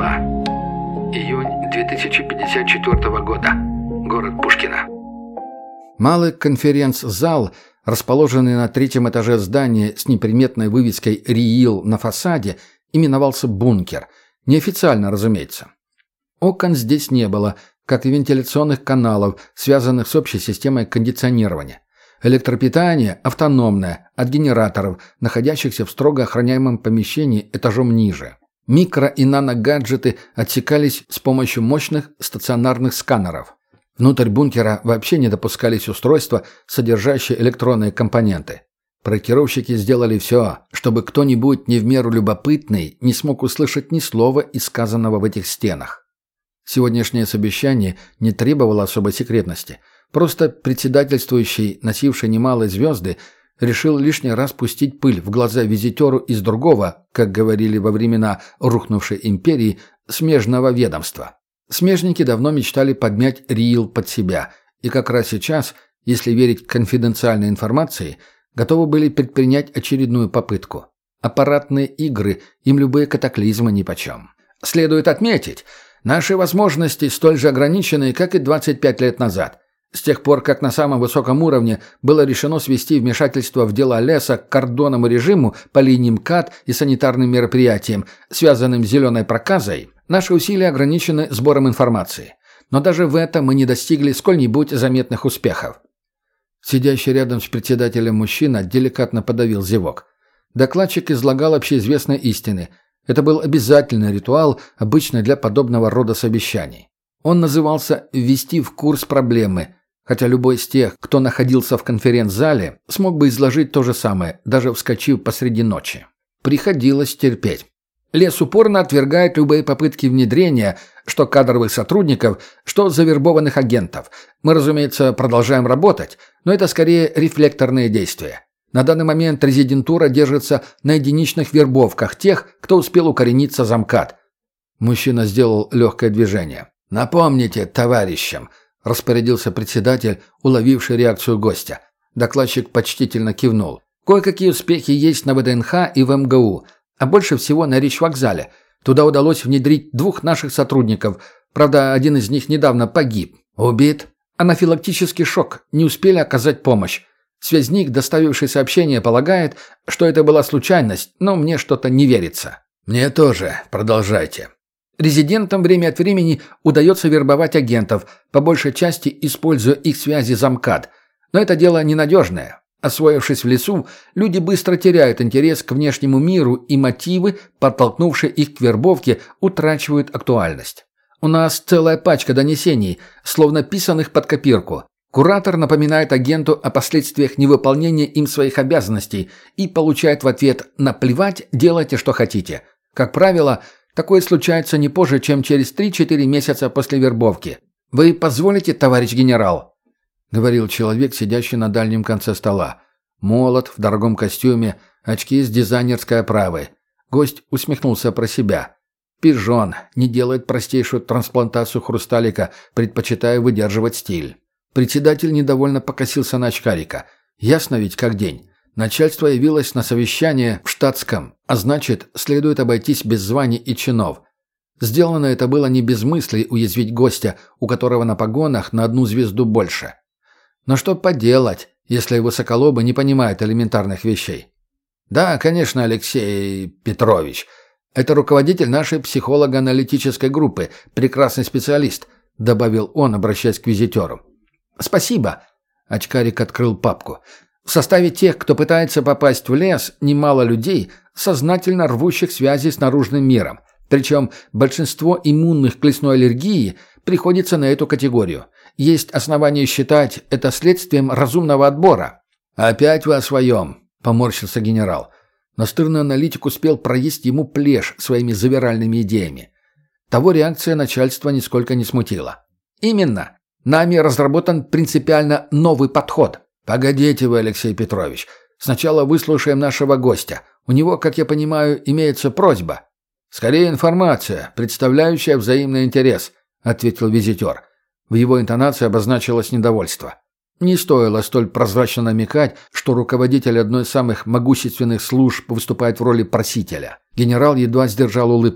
Москва. Июнь 2054 года. Город Пушкино. Малый конференц-зал, расположенный на третьем этаже здания с неприметной вывеской «РИИЛ» на фасаде, именовался «Бункер». Неофициально, разумеется. Окон здесь не было, как и вентиляционных каналов, связанных с общей системой кондиционирования. Электропитание автономное, от генераторов, находящихся в строго охраняемом помещении этажом ниже. Микро- и наногаджеты отсекались с помощью мощных стационарных сканеров. Внутрь бункера вообще не допускались устройства, содержащие электронные компоненты. Проектировщики сделали все, чтобы кто-нибудь не в меру любопытный не смог услышать ни слова из сказанного в этих стенах. Сегодняшнее совещание не требовало особой секретности. Просто председательствующий, носивший немалые звезды, решил лишний раз пустить пыль в глаза визитеру из другого, как говорили во времена рухнувшей империи, смежного ведомства. Смежники давно мечтали подмять РИИЛ под себя, и как раз сейчас, если верить конфиденциальной информации, готовы были предпринять очередную попытку. Аппаратные игры, им любые катаклизмы нипочем. Следует отметить, наши возможности столь же ограничены, как и 25 лет назад. С тех пор, как на самом высоком уровне было решено свести вмешательство в дела леса к кордонному режиму по линиям КАТ и санитарным мероприятиям, связанным с зеленой проказой, наши усилия ограничены сбором информации. Но даже в этом мы не достигли сколь-нибудь заметных успехов. Сидящий рядом с председателем мужчина деликатно подавил зевок. Докладчик излагал общеизвестные истины. Это был обязательный ритуал, обычный для подобного рода совещаний. Он назывался «Ввести в курс проблемы», хотя любой из тех, кто находился в конференц-зале, смог бы изложить то же самое, даже вскочив посреди ночи. Приходилось терпеть. Лес упорно отвергает любые попытки внедрения, что кадровых сотрудников, что завербованных агентов. Мы, разумеется, продолжаем работать, но это скорее рефлекторные действия. На данный момент резидентура держится на единичных вербовках тех, кто успел укорениться за МКАД. Мужчина сделал легкое движение. «Напомните товарищам», — распорядился председатель, уловивший реакцию гостя. Докладчик почтительно кивнул. «Кое-какие успехи есть на ВДНХ и в МГУ, а больше всего на речвокзале. Туда удалось внедрить 2 наших сотрудников. Правда, один из них недавно погиб. Убит. Анафилактический шок. Не успели оказать помощь. Связник, доставивший сообщение, полагает, что это была случайность, но мне что-то не верится». «Мне тоже. Продолжайте». Резидентам время от времени удается вербовать агентов, по большей части используя их связи за МКАД. Но это дело ненадежное. Освоившись в лесу, люди быстро теряют интерес к внешнему миру, и мотивы, подтолкнувшие их к вербовке, утрачивают актуальность. У нас целая пачка донесений, словно писанных под копирку. Куратор напоминает агенту о последствиях невыполнения им своих обязанностей и получает в ответ «наплевать, делайте, что хотите». Как правило, такое случается не позже, чем через 3-4 месяца после вербовки. «Вы позволите, товарищ генерал?» — говорил человек, сидящий на дальнем конце стола. Молод, в дорогом костюме, очки с дизайнерской оправой. Гость усмехнулся про себя. Пижон, не делает простейшую трансплантацию хрусталика, предпочитая выдерживать стиль. Председатель недовольно покосился на очкарика. Ясно ведь как день. Начальство явилось на совещание в штатском, а значит, следует обойтись без званий и чинов. Сделано это было не без мысли уязвить гостя, у которого на погонах на 1 звезду больше. Но что поделать, если высоколобы не понимают элементарных вещей? «Да, конечно, Алексей Петрович. Это руководитель нашей психолого-аналитической группы, прекрасный специалист», — добавил он, обращаясь к визитеру. «Спасибо», — очкарик открыл папку. «В составе тех, кто пытается попасть в лес, немало людей, сознательно рвущих связи с наружным миром. Причем большинство иммунных к лесной аллергии приходится на эту категорию. Есть основания считать это следствием разумного отбора». «Опять вы о своем», — поморщился генерал. Настырный аналитик успел проесть ему плешь своими завиральными идеями. Того реакция начальства нисколько не смутила. «Именно. Нами разработан принципиально новый подход». «Погодите вы, Алексей Петрович. Сначала выслушаем нашего гостя. У него, как я понимаю, имеется просьба». «Скорее информация, представляющая взаимный интерес», — ответил визитер. В его интонации обозначилось недовольство. Не стоило столь прозрачно намекать, что руководитель одной из самых могущественных служб выступает в роли просителя. Генерал едва сдержал улыбку.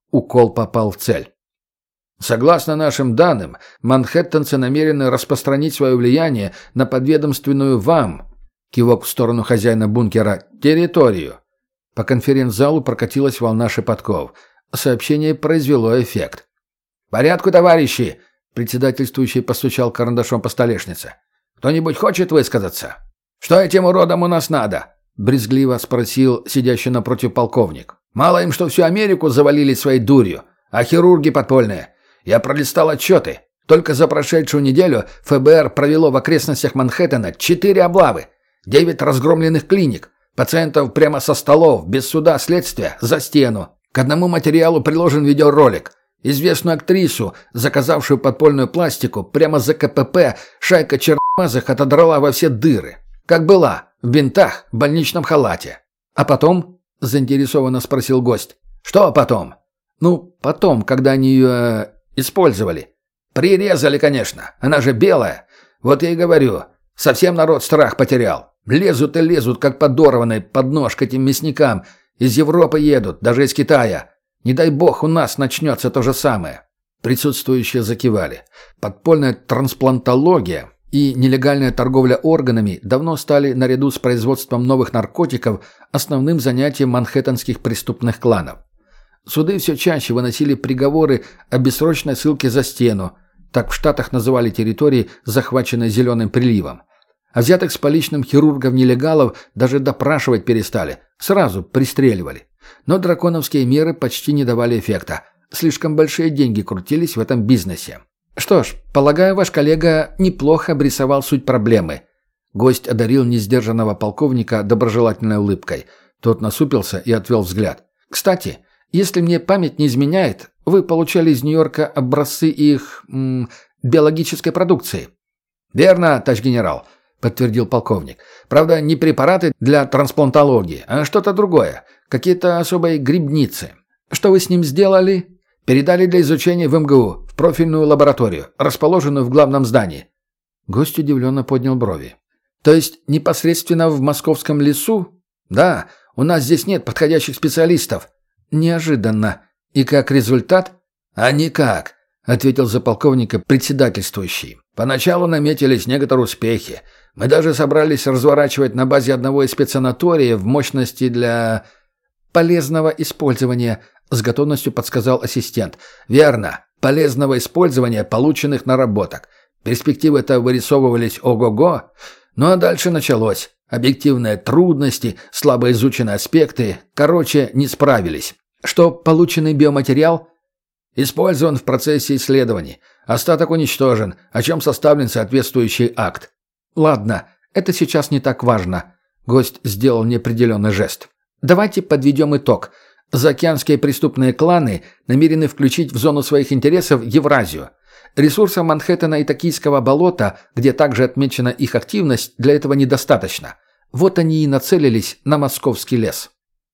Укол попал в цель. Согласно нашим данным, манхэттенцы намерены распространить свое влияние на подведомственную вам, кивок в сторону хозяина бункера, территорию. По конференц-залу прокатилась волна шепотков. Сообщение произвело эффект. «Порядку, товарищи!» — председательствующий постучал карандашом по столешнице. «Кто-нибудь хочет высказаться?» «Что этим уродам у нас надо?» — брезгливо спросил сидящий напротив полковник. «Мало им, что всю Америку завалили своей дурью, а хирурги подпольные. Я пролистал отчеты. Только за прошедшую неделю ФБР провело в окрестностях Манхэттена 4 облавы, 9 разгромленных клиник, пациентов прямо со столов, без суда, следствия, за стену. К одному материалу приложен видеоролик. Известную актрису, заказавшую подпольную пластику, прямо за КПП шайка черномазых отодрала во все дыры. Как была, в бинтах, в больничном халате. А потом?» — заинтересованно спросил гость. «Что потом?» «Ну, потом, когда они ее использовали. Прирезали, конечно. Она же белая. Вот я и говорю. Совсем народ страх потерял. Лезут и лезут, как подорванные, под нож к этим мясникам. Из Европы едут, даже из Китая. Не дай бог, у нас начнется то же самое». Присутствующие закивали. Подпольная трансплантология и нелегальная торговля органами давно стали, наряду с производством новых наркотиков, основным занятием манхэттенских преступных кланов. Суды все чаще выносили приговоры о бессрочной ссылке за стену, так в Штатах называли территории, захваченные «зеленым приливом». А взятых с поличным хирургов-нелегалов даже допрашивать перестали, сразу пристреливали. Но драконовские меры почти не давали эффекта. Слишком большие деньги крутились в этом бизнесе. «Что ж, полагаю, ваш коллега неплохо обрисовал суть проблемы». Гость одарил несдержанного полковника доброжелательной улыбкой. Тот насупился и отвел взгляд. «Кстати, если мне память не изменяет, вы получали из Нью-Йорка образцы их биологической продукции». «Верно, товарищ генерал», — подтвердил полковник. «Правда, не препараты для трансплантологии, а что-то другое. Какие-то особые грибницы. Что вы с ним сделали?» «Передали для изучения в МГУ, в профильную лабораторию, расположенную в главном здании». Гость удивленно поднял брови. «То есть непосредственно в московском лесу?» «Да, у нас здесь нет подходящих специалистов». «Неожиданно. И как результат?» «А никак», — ответил за полковника председательствующий. «Поначалу наметились некоторые успехи. Мы даже собрались разворачивать на базе одного из спецсанаториев мощности для полезного использования», — с готовностью подсказал ассистент. «Верно. Полезного использования полученных наработок. Перспективы-то вырисовывались ого-го. Ну а дальше началось. Объективные трудности, слабо изученные аспекты. Короче, не справились. Что полученный биоматериал использован в процессе исследований. Остаток уничтожен, о чем составлен соответствующий акт». «Ладно, это сейчас не так важно». Гость сделал неопределенный жест. «Давайте подведем итог. Заокеанские преступные кланы намерены включить в зону своих интересов Евразию. Ресурсов Манхэттена и Токийского болота, где также отмечена их активность, для этого недостаточно. Вот они и нацелились на московский лес».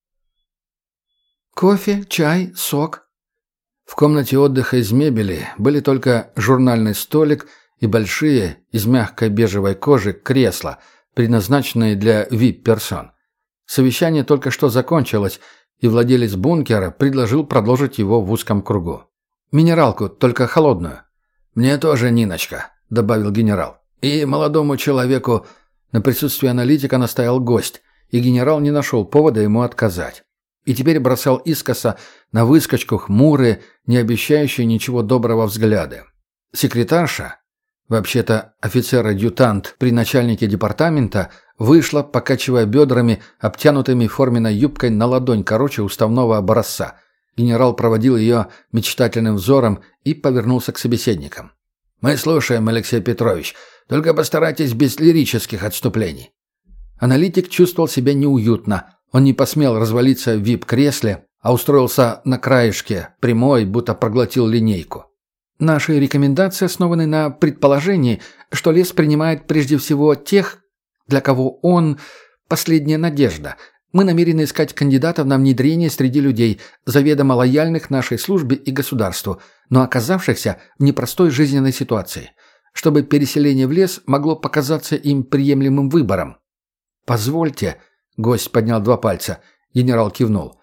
«Кофе, чай, сок». В комнате отдыха из мебели были только журнальный столик и большие, из мягкой бежевой кожи, кресла, предназначенные для VIP-персон. Совещание только что закончилось, и владелец бункера предложил продолжить его в узком кругу. «Минералку, только холодную». «Мне тоже, Ниночка», — добавил генерал. «И молодому человеку...» На присутствие аналитика настоял гость, и генерал не нашел повода ему отказать. И теперь бросал искоса на выскочку хмурые, не обещающие ничего доброго взгляды. Секретарша, вообще-то офицер-адъютант при начальнике департамента, вышла, покачивая бедрами, обтянутыми форменной юбкой на ладонь короче уставного образца. Генерал проводил ее мечтательным взором и повернулся к собеседникам. «Мы слушаем, Алексей Петрович. Только постарайтесь без лирических отступлений». Аналитик чувствовал себя неуютно. Он не посмел развалиться в вип-кресле, а устроился на краешке, прямой, будто проглотил линейку. «Наши рекомендации основаны на предположении, что лес принимает прежде всего тех, для кого он – последняя надежда. Мы намерены искать кандидатов на внедрение среди людей, заведомо лояльных нашей службе и государству, но оказавшихся в непростой жизненной ситуации, чтобы переселение в лес могло показаться им приемлемым выбором». «Позвольте», – гость поднял 2 пальца, генерал кивнул.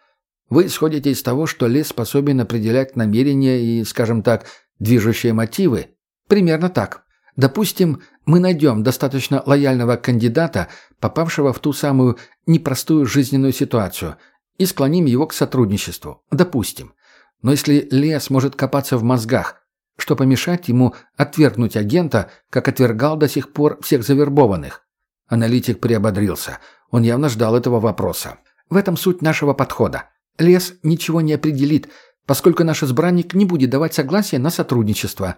Вы исходите из того, что лес способен определять намерения и, скажем так, движущие мотивы? Примерно так. Допустим, мы найдем достаточно лояльного кандидата, попавшего в ту самую непростую жизненную ситуацию, и склоним его к сотрудничеству. Допустим. Но если лес может копаться в мозгах, что помешать ему отвергнуть агента, как отвергал до сих пор всех завербованных? Аналитик приободрился. Он явно ждал этого вопроса. В этом суть нашего подхода. Лес ничего не определит, поскольку наш избранник не будет давать согласия на сотрудничество.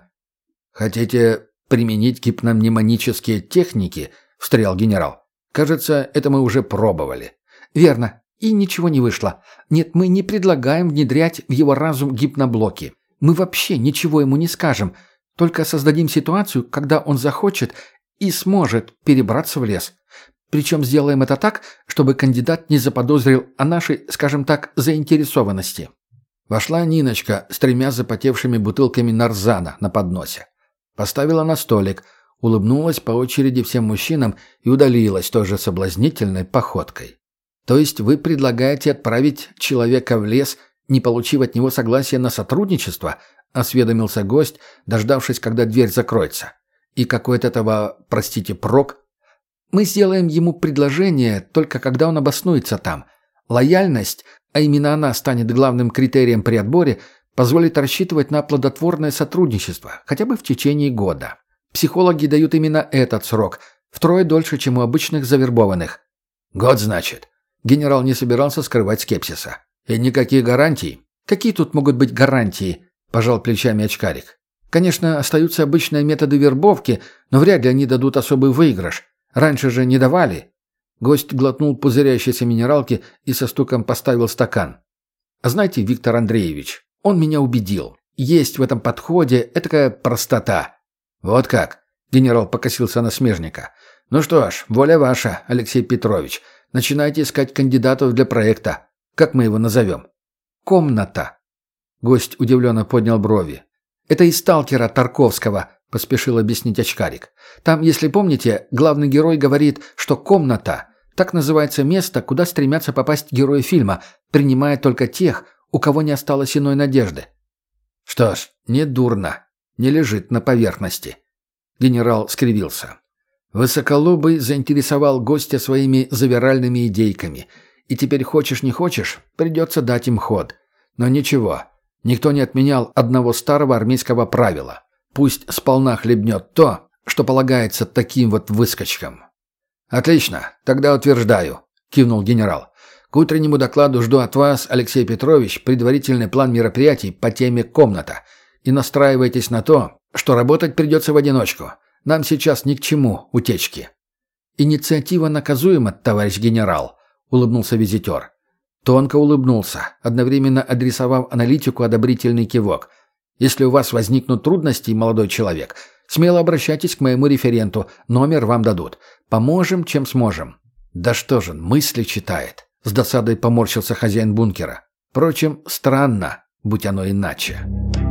«Хотите применить гипномнемонические техники?» – встрял генерал. «Кажется, это мы уже пробовали». «Верно. И ничего не вышло. Нет, мы не предлагаем внедрять в его разум гипноблоки. Мы вообще ничего ему не скажем, только создадим ситуацию, когда он захочет и сможет перебраться в лес. Причем сделаем это так, чтобы кандидат не заподозрил о нашей, скажем так, заинтересованности». Вошла Ниночка с 3 запотевшими бутылками нарзана на подносе. Поставила на столик, улыбнулась по очереди всем мужчинам и удалилась той же соблазнительной походкой. «То есть вы предлагаете отправить человека в лес, не получив от него согласия на сотрудничество?» – осведомился гость, дождавшись, когда дверь закроется. «И какой от этого, простите, прок?» «Мы сделаем ему предложение только когда он обоснуется там. Лояльность, а именно она станет главным критерием при отборе, позволит рассчитывать на плодотворное сотрудничество, хотя бы в течение года. Психологи дают именно этот срок, втрое дольше, чем у обычных завербованных». «Год, значит?» Генерал не собирался скрывать скепсиса. «И никаких гарантий?» «Какие тут могут быть гарантии?» – пожал плечами очкарик. «Конечно, остаются обычные методы вербовки, но вряд ли они дадут особый выигрыш. Раньше же не давали». Гость глотнул пузырящейся минералки и со стуком поставил стакан. «А знаете, Виктор Андреевич, он меня убедил. Есть в этом подходе этакая простота». «Вот как?» – генерал покосился на смежника. «Ну что ж, воля ваша, Алексей Петрович. Начинайте искать кандидатов для проекта. Как мы его назовем?» «Комната». Гость удивленно поднял брови. «Это из «Сталкера» Тарковского», – поспешил объяснить очкарик. «Там, если помните, главный герой говорит, что комната – так называется место, куда стремятся попасть герои фильма, принимая только тех, у кого не осталось иной надежды». «Что ж, не дурно. Не лежит на поверхности». Генерал скривился. Высоколобый заинтересовал гостя своими завиральными идейками. И теперь хочешь не хочешь, придется дать им ход. Но ничего, никто не отменял одного старого армейского правила. Пусть сполна хлебнет то, что полагается таким вот выскочкам. «Отлично, тогда утверждаю», – кивнул генерал. «К утреннему докладу жду от вас, Алексей Петрович, предварительный план мероприятий по теме «Комната». И настраивайтесь на то, что работать придется в одиночку. Нам сейчас ни к чему утечки». «Инициатива наказуема, товарищ генерал», – улыбнулся визитер. Тонко улыбнулся, одновременно адресовав аналитику одобрительный кивок. «Если у вас возникнут трудности, молодой человек, смело обращайтесь к моему референту, номер вам дадут. Поможем, чем сможем». «Да что же, мысли читает», – с досадой поморщился хозяин бункера. Впрочем, странно, будь оно иначе.